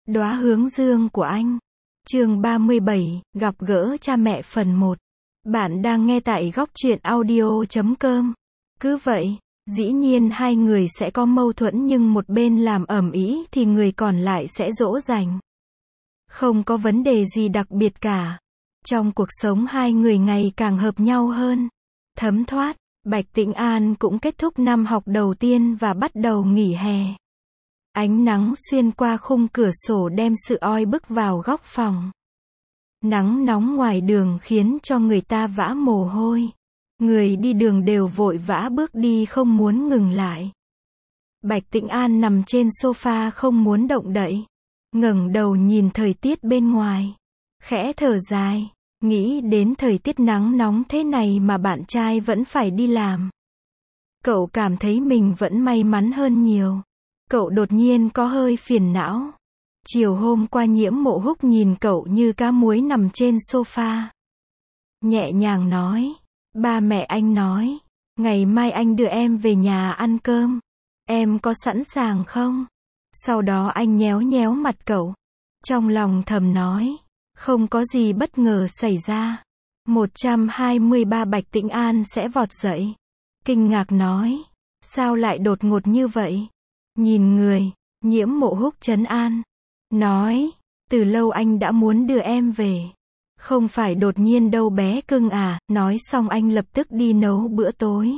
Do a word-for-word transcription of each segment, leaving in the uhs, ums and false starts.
Đóa hướng dương của anh. Chương ba mươi bảy, gặp gỡ cha mẹ phần một. Bạn đang nghe tại góc truyện audio chấm com. Cứ vậy, dĩ nhiên hai người sẽ có mâu thuẫn nhưng một bên làm ầm ĩ thì người còn lại sẽ dỗ dành. Không có vấn đề gì đặc biệt cả. Trong cuộc sống hai người ngày càng hợp nhau hơn. Thấm thoát, Bạch Tĩnh An cũng kết thúc năm học đầu tiên và bắt đầu nghỉ hè. Ánh nắng xuyên qua khung cửa sổ đem sự oi bức vào góc phòng. Nắng nóng ngoài đường khiến cho người ta vã mồ hôi. Người đi đường đều vội vã bước đi không muốn ngừng lại. Bạch Tĩnh An nằm trên sofa không muốn động đậy. Ngẩng đầu nhìn thời tiết bên ngoài. Khẽ thở dài, nghĩ đến thời tiết nắng nóng thế này mà bạn trai vẫn phải đi làm. Cậu cảm thấy mình vẫn may mắn hơn nhiều. Cậu đột nhiên có hơi phiền não. Chiều hôm qua Nhiễm Mộ Húc nhìn cậu như cá muối nằm trên sofa. Nhẹ nhàng nói, ba mẹ anh nói, ngày mai anh đưa em về nhà ăn cơm. Em có sẵn sàng không? Sau đó anh nhéo nhéo mặt cậu. Trong lòng thầm nói, không có gì bất ngờ xảy ra. một trăm hai mươi ba Bạch Tĩnh An sẽ vọt dậy. Kinh ngạc nói, sao lại đột ngột như vậy? Nhìn người, Nhiễm Mộ Húc trấn an. Nói, từ lâu anh đã muốn đưa em về. Không phải đột nhiên đâu bé cưng à. Nói xong anh lập tức đi nấu bữa tối.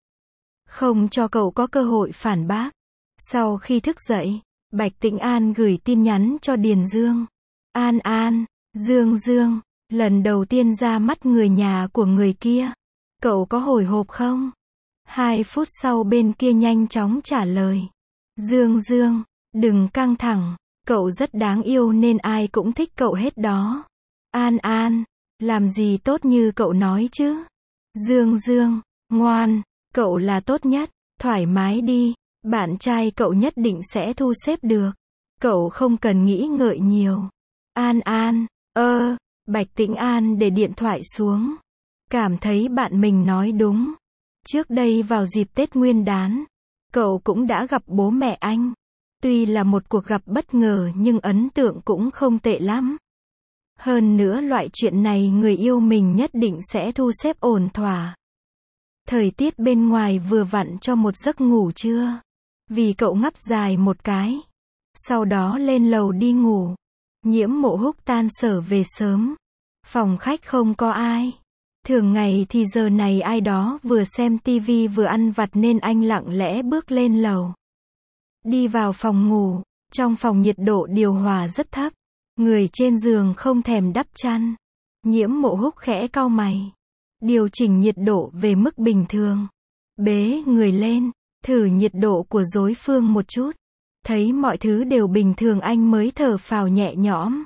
Không cho cậu có cơ hội phản bác. Sau khi thức dậy, Bạch Tĩnh An gửi tin nhắn cho Điền Dương. An An, Dương Dương, lần đầu tiên ra mắt người nhà của người kia. Cậu có hồi hộp không? Hai phút sau bên kia nhanh chóng trả lời. Dương Dương, đừng căng thẳng, cậu rất đáng yêu nên ai cũng thích cậu hết đó. An An, làm gì tốt như cậu nói chứ? Dương Dương, ngoan, cậu là tốt nhất, thoải mái đi, bạn trai cậu nhất định sẽ thu xếp được. Cậu không cần nghĩ ngợi nhiều. An An, ơ, Bạch Tĩnh An để điện thoại xuống. Cảm thấy bạn mình nói đúng. Trước đây vào dịp Tết Nguyên Đán, cậu cũng đã gặp bố mẹ anh. Tuy là một cuộc gặp bất ngờ nhưng ấn tượng cũng không tệ lắm. Hơn nữa loại chuyện này người yêu mình nhất định sẽ thu xếp ổn thỏa. Thời tiết bên ngoài vừa vặn cho một giấc ngủ trưa. Vì cậu ngáp dài một cái. Sau đó lên lầu đi ngủ. Nhiễm Mộ Húc tan sở về sớm. Phòng khách không có ai. Thường ngày thì giờ này ai đó vừa xem tivi vừa ăn vặt nên anh lặng lẽ bước lên lầu. Đi vào phòng ngủ, trong phòng nhiệt độ điều hòa rất thấp. Người trên giường không thèm đắp chăn. Nhiễm Mộ Húc khẽ cau mày. Điều chỉnh nhiệt độ về mức bình thường. Bế người lên, thử nhiệt độ của đối phương một chút. Thấy mọi thứ đều bình thường anh mới thở phào nhẹ nhõm.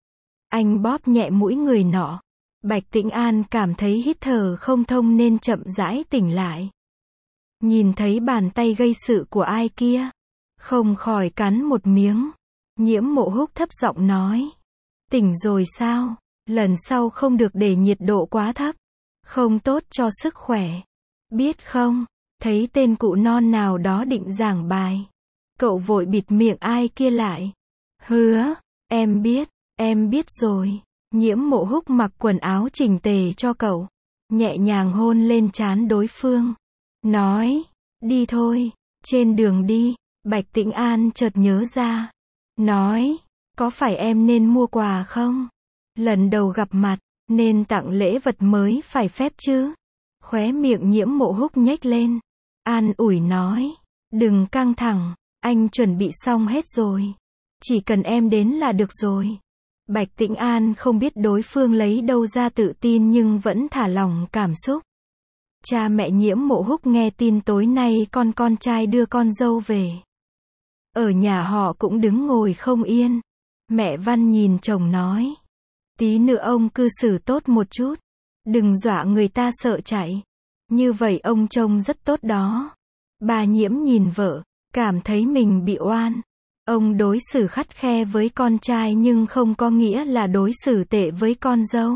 Anh bóp nhẹ mũi người nọ. Bạch Tĩnh An cảm thấy hít thở không thông nên chậm rãi tỉnh lại. Nhìn thấy bàn tay gây sự của ai kia. Không khỏi cắn một miếng. Nhiễm Mộ Húc thấp giọng nói. Tỉnh rồi sao? Lần sau không được để nhiệt độ quá thấp. Không tốt cho sức khỏe. Biết không? Thấy tên cụ non nào đó định giảng bài. Cậu vội bịt miệng ai kia lại. Hứa, em biết, em biết rồi. Nhiễm Mộ Húc mặc quần áo chỉnh tề cho cậu. Nhẹ nhàng hôn lên trán đối phương. Nói, đi thôi, trên đường đi. Bạch Tĩnh An chợt nhớ ra. Nói, có phải em nên mua quà không? Lần đầu gặp mặt, nên tặng lễ vật mới phải phép chứ. Khóe miệng Nhiễm Mộ Húc nhếch lên. An ủi nói, đừng căng thẳng, anh chuẩn bị xong hết rồi. Chỉ cần em đến là được rồi. Bạch Tĩnh An không biết đối phương lấy đâu ra tự tin nhưng vẫn thả lỏng cảm xúc. Cha mẹ Nhiễm Mộ Húc nghe tin tối nay con con trai đưa con dâu về. Ở nhà họ cũng đứng ngồi không yên. Mẹ Văn nhìn chồng nói. Tí nữa ông cư xử tốt một chút. Đừng dọa người ta sợ chạy. Như vậy ông trông rất tốt đó. Bà Nhiễm nhìn vợ, cảm thấy mình bị oan. Ông đối xử khắt khe với con trai nhưng không có nghĩa là đối xử tệ với con dâu.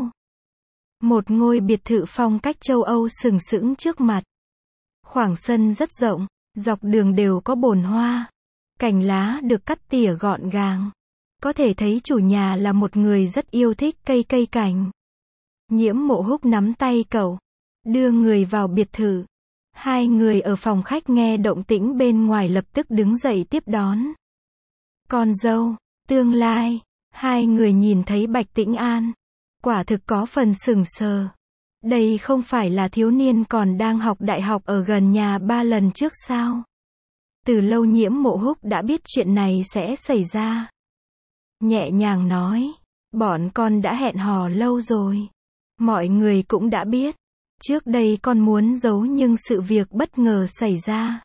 Một ngôi biệt thự phong cách châu Âu sừng sững trước mặt. Khoảng sân rất rộng, dọc đường đều có bồn hoa. Cành lá được cắt tỉa gọn gàng. Có thể thấy chủ nhà là một người rất yêu thích cây cây cảnh. Nhiễm Mộ Húc nắm tay cậu, đưa người vào biệt thự. Hai người ở phòng khách nghe động tĩnh bên ngoài lập tức đứng dậy tiếp đón. Con dâu, tương lai, hai người nhìn thấy Bạch Tĩnh An. Quả thực có phần sững sờ. Đây không phải là thiếu niên còn đang học đại học ở gần nhà ba lần trước sao? Từ lâu Nhiễm Mộ Húc đã biết chuyện này sẽ xảy ra. Nhẹ nhàng nói, bọn con đã hẹn hò lâu rồi. Mọi người cũng đã biết. Trước đây con muốn giấu nhưng sự việc bất ngờ xảy ra.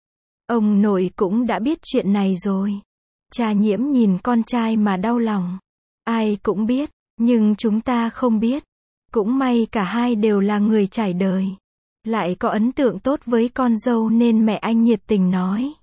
Ông nội cũng đã biết chuyện này rồi. Cha Nhiễm nhìn con trai mà đau lòng. Ai cũng biết, nhưng chúng ta không biết. Cũng may cả hai đều là người trải đời. Lại có ấn tượng tốt với con dâu nên mẹ anh nhiệt tình nói.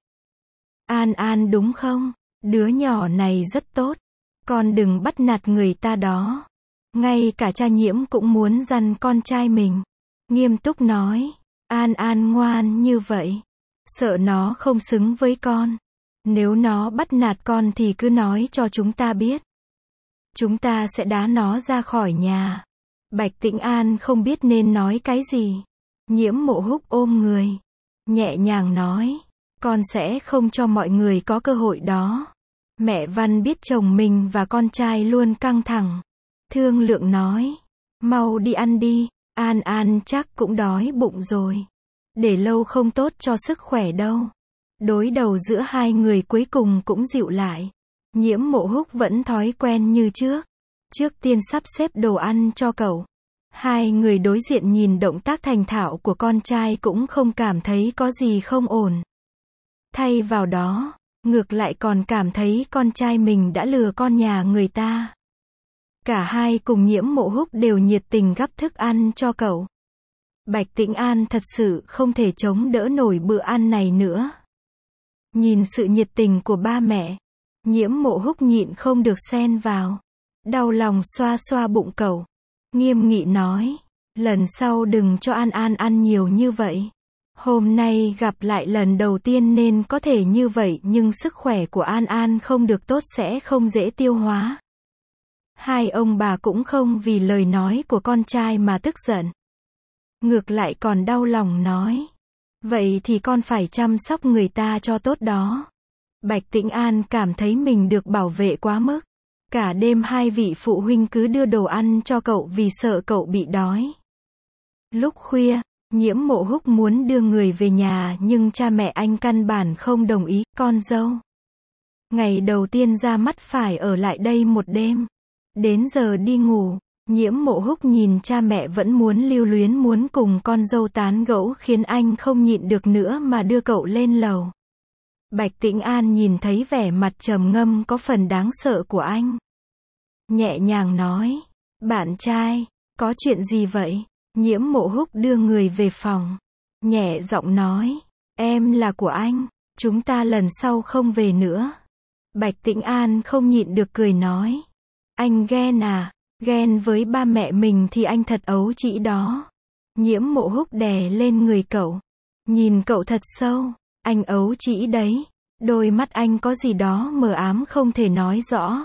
An An đúng không? Đứa nhỏ này rất tốt. Con đừng bắt nạt người ta đó. Ngay cả cha Nhiễm cũng muốn dằn con trai mình. Nghiêm túc nói. An An ngoan như vậy. Sợ nó không xứng với con. Nếu nó bắt nạt con thì cứ nói cho chúng ta biết. Chúng ta sẽ đá nó ra khỏi nhà. Bạch Tĩnh An không biết nên nói cái gì. Nhiễm Mộ Húc ôm người. Nhẹ nhàng nói. Con sẽ không cho mọi người có cơ hội đó. Mẹ Văn biết chồng mình và con trai luôn căng thẳng. Thương lượng nói. Mau đi ăn đi. An An chắc cũng đói bụng rồi. Để lâu không tốt cho sức khỏe đâu. Đối đầu giữa hai người cuối cùng cũng dịu lại. Nhiễm Mộ Húc vẫn thói quen như trước. Trước tiên sắp xếp đồ ăn cho cậu. Hai người đối diện nhìn động tác thành thạo của con trai cũng không cảm thấy có gì không ổn. Thay vào đó, ngược lại còn cảm thấy con trai mình đã lừa con nhà người ta. Cả hai cùng Nhiễm Mộ Húc đều nhiệt tình gắp thức ăn cho cậu. Bạch Tĩnh An thật sự không thể chống đỡ nổi bữa ăn này nữa. Nhìn sự nhiệt tình của ba mẹ, Nhiễm Mộ Húc nhịn không được xen vào. Đau lòng xoa xoa bụng cậu. Nghiêm nghị nói, lần sau đừng cho An An ăn nhiều như vậy. Hôm nay gặp lại lần đầu tiên nên có thể như vậy nhưng sức khỏe của An An không được tốt sẽ không dễ tiêu hóa. Hai ông bà cũng không vì lời nói của con trai mà tức giận. Ngược lại còn đau lòng nói. Vậy thì con phải chăm sóc người ta cho tốt đó. Bạch Tĩnh An cảm thấy mình được bảo vệ quá mức. Cả đêm hai vị phụ huynh cứ đưa đồ ăn cho cậu vì sợ cậu bị đói. Lúc khuya, Nhiễm Mộ Húc muốn đưa người về nhà nhưng cha mẹ anh căn bản không đồng ý. Con dâu. Ngày đầu tiên ra mắt phải ở lại đây một đêm. Đến giờ đi ngủ, Nhiễm Mộ Húc nhìn cha mẹ vẫn muốn lưu luyến muốn cùng con dâu tán gẫu khiến anh không nhịn được nữa mà đưa cậu lên lầu. Bạch Tĩnh An nhìn thấy vẻ mặt trầm ngâm có phần đáng sợ của anh. Nhẹ nhàng nói, bạn trai, có chuyện gì vậy? Nhiễm Mộ Húc đưa người về phòng. Nhẹ giọng nói, em là của anh, chúng ta lần sau không về nữa. Bạch Tĩnh An không nhịn được cười nói. Anh ghen à? Ghen với ba mẹ mình thì anh thật ấu trĩ đó. Nhiễm Mộ Húc đè lên người cậu. Nhìn cậu thật sâu. Anh ấu trĩ đấy. Đôi mắt anh có gì đó mờ ám không thể nói rõ.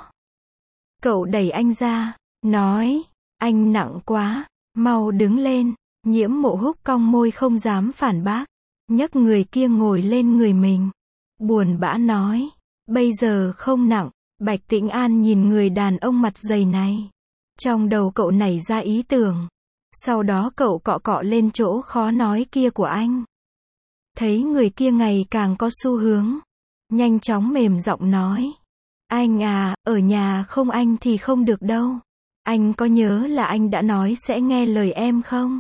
Cậu đẩy anh ra. Nói. Anh nặng quá. Mau đứng lên. Nhiễm Mộ Húc cong môi không dám phản bác. Nhấc người kia ngồi lên người mình. Buồn bã nói. Bây giờ không nặng. Bạch Tĩnh An nhìn người đàn ông mặt dày này. Trong đầu cậu nảy ra ý tưởng. Sau đó cậu cọ cọ lên chỗ khó nói kia của anh. Thấy người kia ngày càng có xu hướng. Nhanh chóng mềm giọng nói. Anh à, ở nhà không anh thì không được đâu. Anh có nhớ là anh đã nói sẽ nghe lời em không?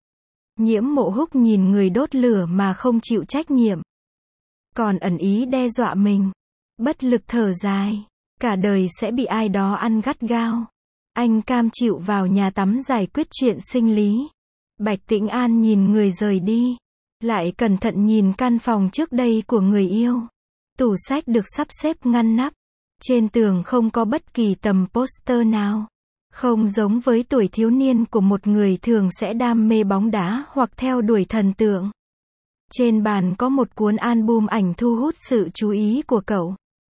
Nhiễm Mộ Húc nhìn người đốt lửa mà không chịu trách nhiệm. Còn ẩn ý đe dọa mình. Bất lực thở dài. Cả đời sẽ bị ai đó ăn gắt gao. Anh cam chịu vào nhà tắm giải quyết chuyện sinh lý. Bạch Tĩnh An nhìn người rời đi. Lại cẩn thận nhìn căn phòng trước đây của người yêu. Tủ sách được sắp xếp ngăn nắp. Trên tường không có bất kỳ tấm poster nào. Không giống với tuổi thiếu niên của một người thường sẽ đam mê bóng đá hoặc theo đuổi thần tượng. Trên bàn có một cuốn album ảnh thu hút sự chú ý của cậu.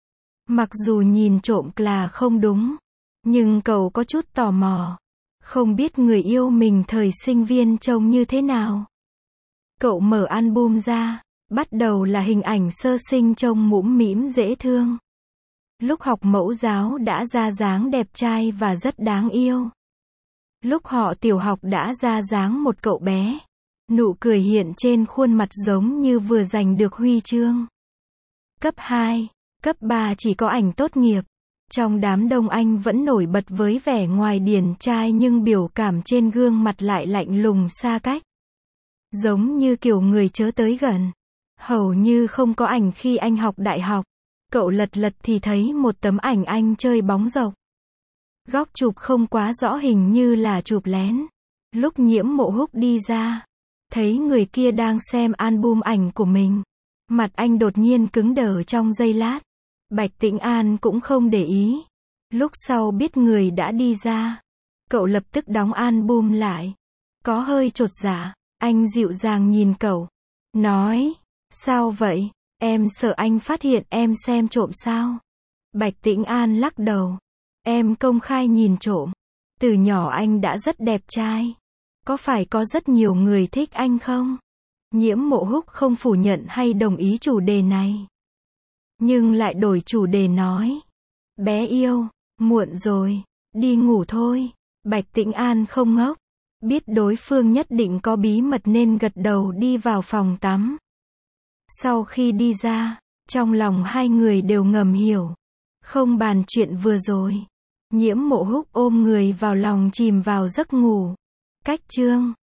Mặc dù nhìn trộm là không đúng, nhưng cậu có chút tò mò. Không biết người yêu mình thời sinh viên trông như thế nào. Cậu mở album ra, bắt đầu là hình ảnh sơ sinh trông mũm mĩm dễ thương. Lúc học mẫu giáo đã ra dáng đẹp trai và rất đáng yêu. Lúc họ tiểu học đã ra dáng một cậu bé. Nụ cười hiện trên khuôn mặt giống như vừa giành được huy chương. Cấp hai, cấp ba chỉ có ảnh tốt nghiệp. Trong đám đông anh vẫn nổi bật với vẻ ngoài điển trai nhưng biểu cảm trên gương mặt lại lạnh lùng xa cách. Giống như kiểu người chớ tới gần. Hầu như không có ảnh khi anh học đại học. Cậu lật lật thì thấy một tấm ảnh anh chơi bóng rổ. Góc chụp không quá rõ, hình như là chụp lén. Lúc Nhiễm Mộ Húc đi ra, thấy người kia đang xem album ảnh của mình. Mặt anh đột nhiên cứng đờ trong giây lát. Bạch Tĩnh An cũng không để ý. Lúc sau biết người đã đi ra, cậu lập tức đóng album lại. Có hơi chột dạ, anh dịu dàng nhìn cậu. Nói, sao vậy? Em sợ anh phát hiện em xem trộm sao? Bạch Tĩnh An lắc đầu. Em công khai nhìn trộm. Từ nhỏ anh đã rất đẹp trai. Có phải có rất nhiều người thích anh không? Nhiễm Mộ Húc không phủ nhận hay đồng ý chủ đề này. Nhưng lại đổi chủ đề nói. Bé yêu, muộn rồi, đi ngủ thôi. Bạch Tĩnh An không ngốc. Biết đối phương nhất định có bí mật nên gật đầu đi vào phòng tắm. Sau khi đi ra, trong lòng hai người đều ngầm hiểu. Không bàn chuyện vừa rồi. Nhiễm Mộ Húc ôm người vào lòng chìm vào giấc ngủ. Cách chương